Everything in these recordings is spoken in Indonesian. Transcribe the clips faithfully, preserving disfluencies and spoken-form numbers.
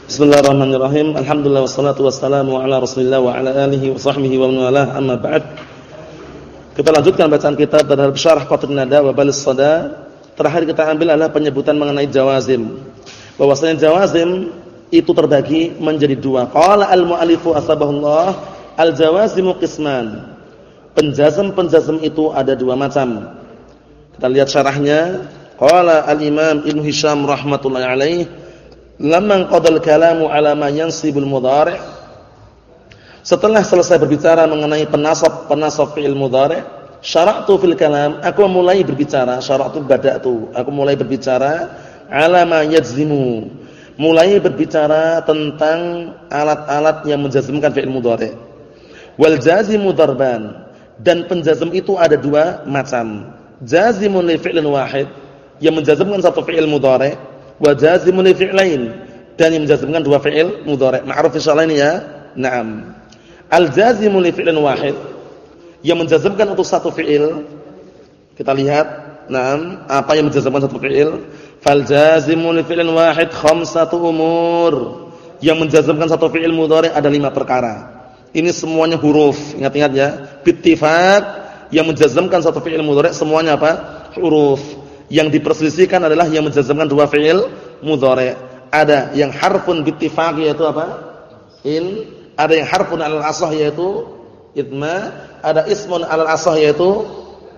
Bismillahirrahmanirrahim. Alhamdulillah wassalatu wassalamu ala Rasulillah wa ala alihi wa sahbihi wa man walah. Amma ba'd. Kita lanjutkan bacaan kitab terhadap Syarah Qatrun Nada wa Balis Sada. Terakhir kita ambil adalah penyebutan mengenai jawazim. Bahwasanya jawazim itu terbagi menjadi dua. Qala al-mu'allifu asbahullah, al-jawazimu qisman. Penjazm-penjazm itu ada dua macam. Kita lihat syarahnya. Qala al-Imam Ibnu Hisham rahmatullahi alaih, lamma qadal kalamu ala ma yansibul mudhari'. Setelah selesai berbicara mengenai penasab penasab fi'il mudhari', syara'tu fil kalam, aku mulai berbicara, syara'tu bada'tu, aku mulai berbicara ala ma yajzimu, mulai berbicara tentang alat-alat yang menjazmkan fi'il mudhari'. Wal jazimu darban, dan penjazm itu ada dua macam. Jazimun li fi'lin wahid, yang menjazmkan satu fi'il mudhari', wa jazimun li fi'lain, dan yang menjazmkan dua fi'il mudhari'. Ma'ruf insyaallah ini ya. Naam. Al-jazimu li fi'lin wahid, yang menjazmkan untuk satu fi'il. Kita lihat, naam, apa yang menjazmkan satu fi'il? Fal jazimu li fi'lin wahid khamsatu umur. Yang menjazmkan satu fi'il mudhari' ada lima perkara. Ini semuanya huruf. Ingat-ingat ya. Bittifaq, yang menjazmkan satu fi'il mudhari' semuanya apa? Huruf. Yang diperselisihkan adalah yang menjazmkan dua fi'il mudhari'. Ada yang harfun bittifaq yaitu apa? In, ada yang harfun 'alal asah yaitu idma, ada ismun 'alal asah yaitu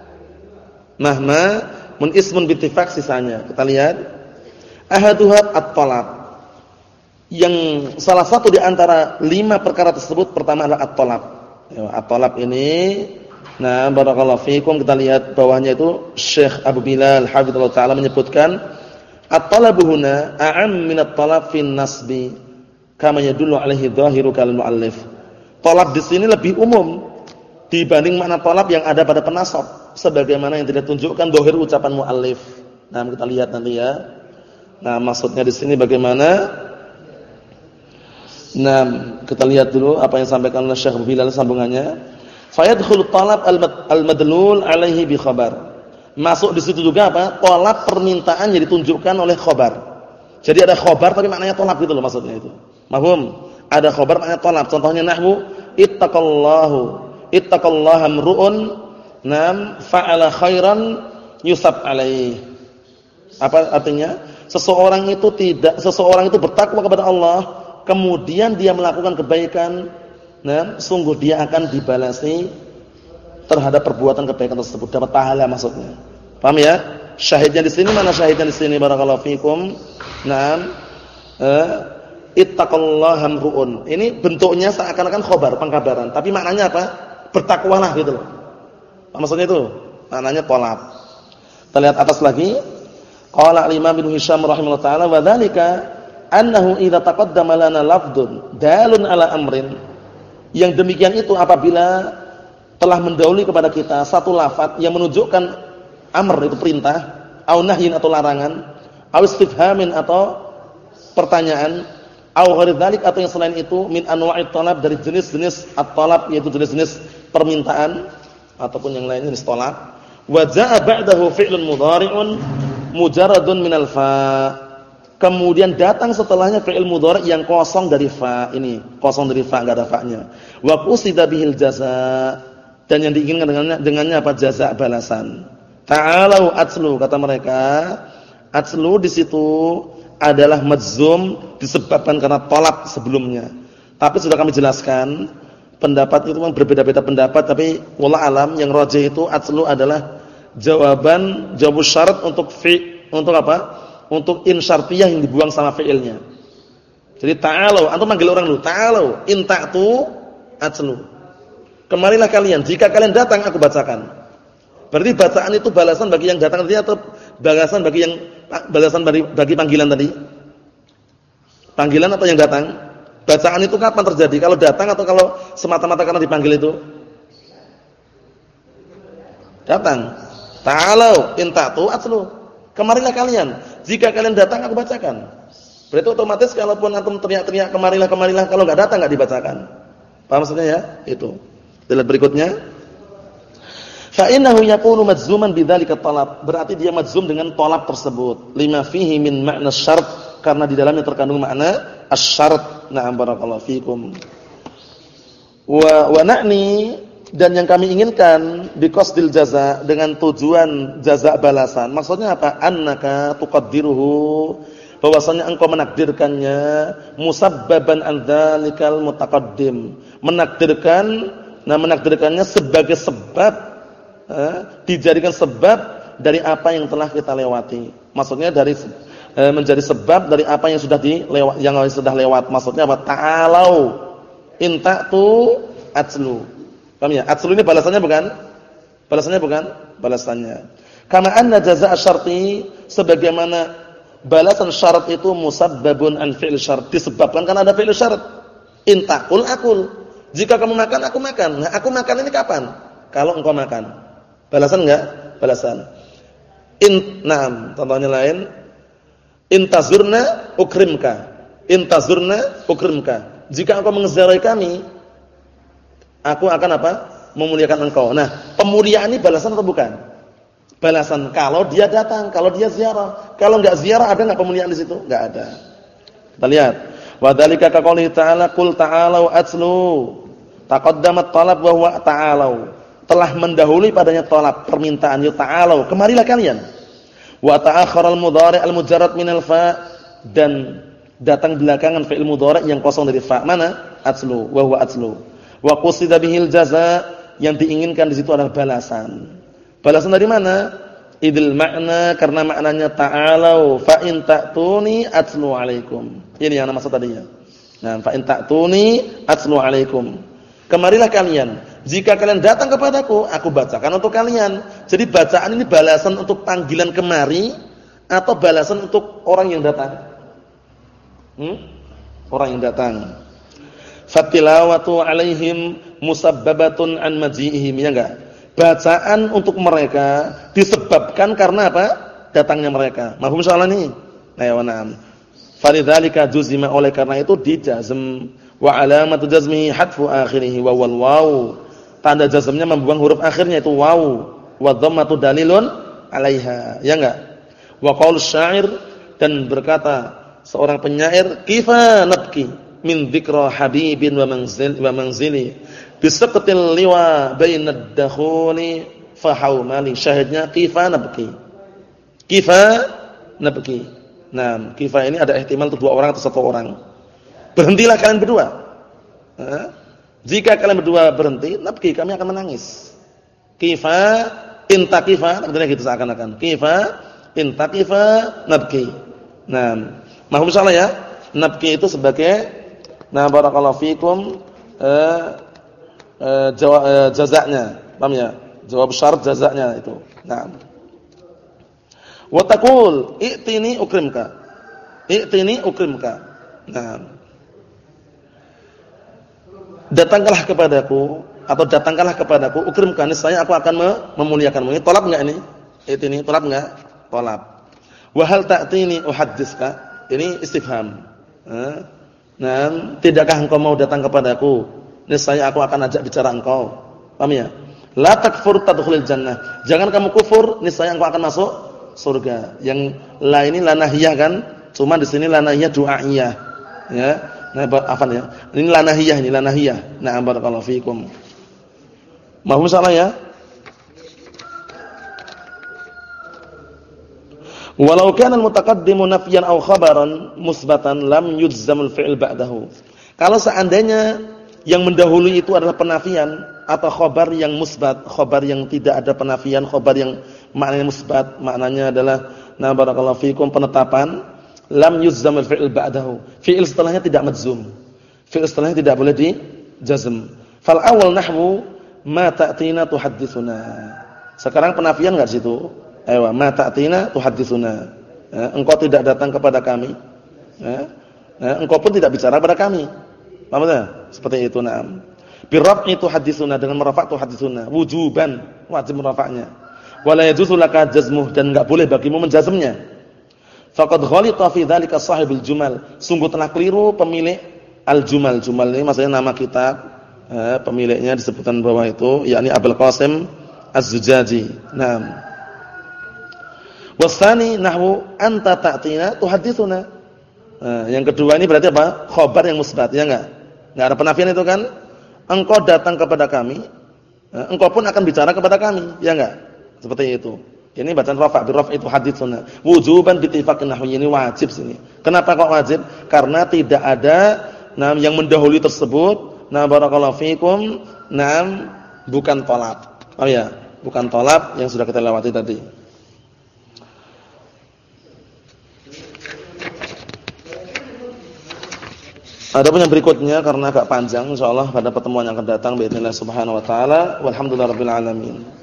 mahma, mun ismun bittifaq sisanya. Kita lihat. Ahaduha at-talab. Yang salah satu di antara lima perkara tersebut pertama adalah at-talab. Ya, at-talab ini, nah, barakallahu fikum, kita lihat bawahnya itu Syekh Abu Bilal hafizallahu taala menyebutkan at-talabu huna a'am min at-talab fi nasbi kama yadullu alaihi dhahiru kal muallif. Talab di sini lebih umum dibanding makna talab yang ada pada penasab, sebagaimana yang tidak tunjukkan dhahir ucapan muallif. Nah, kita lihat nanti ya. Nah, maksudnya di sini bagaimana? Nah, kita lihat dulu apa yang disampaikan oleh Syekh Abu Bilal sambungannya. Fayadkhulu talab al-madlul alaihi bi khabar. Masuk di situ juga apa? Talab permintaan yang ditunjukkan oleh khabar. Jadi ada khabar tapi maknanya talab gitu loh maksudnya itu. Mahum? Ada khabar maknanya talab. Contohnya nahwu ittaqallahu ittaqallaha amru'un nam fa'ala khairan yusab alaihi. Apa artinya? Seseorang itu tidak seseorang itu bertakwa kepada Allah, kemudian dia melakukan kebaikan, nah, sungguh dia akan dibalasi terhadap perbuatan kebaikan tersebut, dapat pahala maksudnya. Paham ya? Syahidnya di sini, mana syahidnya di sini barakallahu fikum? Naam. Eh, ittaqallaha amru'un. Ini bentuknya seakan-akan khabar, pengkabaran, tapi maknanya apa? Bertakwalah gitu loh. Apa maksudnya itu? Maknanya talab. Kita lihat atas lagi. Qala al-Imam Ibnu Hisham rahimahullah taala wa dzalika annahu idza taqaddama lana lafdun dalun ala amrin. Yang demikian itu apabila telah mendahului kepada kita satu lafaz yang menunjukkan amr itu perintah, au nahyin atau larangan, au istifhamin atau pertanyaan, au ghairi dzalik atau yang selain itu min anwa'it talab dari jenis-jenis at-talab yaitu jenis-jenis permintaan ataupun yang lainnya jenis talab. Wa jaa ba'dahu fi'lun mudhari'un mujarradun minal fa. Kemudian datang setelahnya fi'il mudhari' yang kosong dari fa. Ini kosong dari fa, enggak ada fa-nya. Wa qusida bihil jazaa, dan yang diinginkan dengannya dengannya apa? Jazaa, balasan. Ta'alu atslu, kata mereka. Atslu di situ adalah majzum disebabkan karena talab sebelumnya. Tapi sudah kami jelaskan, pendapat itu memang berbeda-beda pendapat, tapi wallahu alam yang rajih itu atslu adalah jawaban jawab syarat untuk fi, untuk apa? Untuk in syartiyah yang dibuang sama fi'ilnya. Jadi ta'alu, antum manggil orang dulu, ta'alu, in ta'tu atslu. Kemarilah kalian, jika kalian datang aku bacakan. Berarti bacaan itu balasan bagi yang datang tadi atau balasan bagi yang balasan bagi, bagi panggilan tadi? Panggilan atau yang datang? Bacaan itu kapan terjadi? Kalau datang atau kalau semata-mata karena dipanggil itu? Datang. Ta'alu, in ta'tu atslu. Kemarilah kalian. Jika kalian datang aku bacakan. Berarti otomatis kalaupun antum teriak-teriak kemarilah kemarilah, kalau enggak datang enggak dibacakan. Paham maksudnya ya? Itu. Lihat berikutnya. Fa innahu yakunu majzuman bidzalika talab. Berarti dia majzum dengan talab tersebut. Lima fihi min ma'na syart, karena di dalamnya terkandung makna asy-syart. Na'am barakallahu fikum. Wa wa na'ni, dan yang kami inginkan biqasdil jaza, dengan tujuan jaza balasan. Maksudnya apa? Annaka tuqaddiruhu, bahwasanya engkau menakdirkannya musabbaban an dzalikal mutaqaddim. Menakdirkan, nah menakdirkannya sebagai sebab, eh, dijadikan sebab dari apa yang telah kita lewati. Maksudnya dari eh, menjadi sebab dari apa yang sudah dilewat, yang sudah lewat. Maksudnya apa? Ta'alau in ta'tu atslu. Paham ya? Atslu ini balasannya bukan? Balasannya bukan? Balasannya. Kama anna jazaa syarti, sebagaimana balasan syarat itu musabbabun an fi'il syart, disebabkan karena ada fi'il syarat. In taqul aqul. Jika kamu makan, aku makan. Nah, aku makan ini kapan? Kalau engkau makan. Balasan enggak? Balasan. In, na'am, contohnya lain. In tazurna ukrimka. In tazurna ukrimka. Jika engkau menziarahi kami, aku akan apa? Memuliakan engkau. Nah, pemuliaan ini balasan atau bukan? Balasan kalau dia datang, kalau dia ziarah. Kalau enggak ziarah, ada enggak pemuliaan di situ? Enggak ada. Kita lihat. Wa dzalika ka qouli ta'ala qul ta'alu atslu. Taqaddamat talab wa huwa ta'alu. Telah mendahului padanya talab, permintaan, ya ta'alu, kemarilah kalian. Wa ta'akhkhara al-mudhari' al-mujarrad min al-fa', dan datang belakangan fi'il mudhari' yang kosong dari fa'. Mana? Atslu, wa huwa atslu. Wa qusida bihil jaza, yang diinginkan di situ adalah balasan. Balasan dari mana? Idil makna, karena maknanya ta'alau fa in ta'tuni atslu alaikum. Ini yang maksud tadinya. Nah, fa in ta'tuni atslu alaikum. Kemarilah kalian. Jika kalian datang kepadaku, aku bacakan untuk kalian. Jadi bacaan ini balasan untuk panggilan kemari atau balasan untuk orang yang datang? Hmm? Orang yang datang. Fatilawatu alaihim musabbabatun an maji'ihim, ya enggak? Bacaan untuk mereka disebabkan karena apa? Datangnya mereka. Mafhum soal ini? Ayo na'am. Falidzalika juzima, oleh karena itu dijazm, wa alamatu jazmihi hadfu akhirih wa wal waw. Tanda jazmnya membuang huruf akhirnya itu waw. Wa dhammatu dalilun 'alaiha. Ya enggak? Wa qaul syair, dan berkata seorang penyair, kifa nabki min dzikra habibin wa manzil wa manzili bisaqtil liwa bainad dakhuli fahaumali. Syahidnya kifa nabki. Kifa nabki. Nah, kifa ini ada ihtimal itu dua orang atau satu orang. Berhentilah kalian berdua. Nah, jika kalian berdua berhenti, nabki, kami akan menangis. Kifa intaqifa, artinya gitu seakan-akan. Kifa intaqifa nabki. Nah, mahum salah ya. Nabki itu sebagai, nah barakallahu fikum, eh, eh, jawab eh, jazaknya, paham ya? Jawab syarat jazaknya itu. Nah. Wa taqul i'tini ukrimka. I'tini ukrimka. Nah. Datangkanlah kepadaku atau datangkanlah kepadaku ukrimka, niscaya aku akan memuliakanmu. Ini tolab enggak ini? I'tini tolab enggak? Tolab. Wa hal ta'tini uhadditska? Ini istifham. Nah, tidakkah engkau mau datang kepadaku? Niscaya aku akan ajak bicara engkau. Paham ya? La takfur tadkhulil jannah. Jangan kamu kufur, niscaya engkau akan masuk surga. Yang la ini la nahiyah kan? Cuma di sini la nahiyah du'aiyah. Ya. Nah, apa ya? Ini la nahiyah, ini la nahiyah. Na'am barakallahu fikum. Mahum salah ya? Walau kana al-mutaqaddimu nafyan aw khabaran musbatan lam yujzamul fi'l ba'dahu. Kalau seandainya yang mendahului itu adalah penafian atau khabar yang musbat, khabar yang tidak ada penafian, khabar yang maknanya musbat, maknanya adalah na barakallahu fikum penetapan, lam yujzamul fi'l ba'dahu. Fi'il setelahnya tidak majzum. Fi'il setelahnya tidak boleh dijazm. Fal awal nahwu ma ta'tina tuhadditsuna. Sekarang penafian enggak di situ? Ayo, ma ta'tina tuhadditsuna. Ya, engkau tidak datang kepada kami. Ya, ya, engkau pun tidak bicara kepada kami. Paham tak? Seperti itu, na'am. Bi raf'i tuhadditsuna, dengan merafa' tuhadditsuna, wujuban, wajib merafa'nya. Wala yajuzu laka jazmuh, dan enggak boleh bagimu menjazmnya. Faqad ghalita fi dzalika sahibul jumal. Sungguh telah keliru pemilik al-jumal. Jumal ini maksudnya nama kitab. Ya, pemiliknya disebutkan bawah itu, yakni Abul Qasim Az-Zujaji. Naam. Wasani nahwu anta ta'tina tuhadditsuna. Nah, yang kedua ini berarti apa? Khabar yang musbat, ya enggak? Enggak ada penafian itu kan? Engkau datang kepada kami, engkau pun akan bicara kepada kami, ya enggak? Seperti itu. Ini bacaan rafa' bi raf' itu hadits sunnah. Wujuban bi ittifaqin nahwi, ini wajib sini. Kenapa kok wajib? Karena tidak ada nah yang mendahului tersebut. Nah, barakallahu fikum, nah bukan tolab. Oh ya, bukan tolab yang sudah kita lewati tadi. Adapun yang berikutnya karena agak panjang, insyaallah pada pertemuan yang akan datang باذن الله subhanahu wa taala. Walhamdulillahirabbil alamin.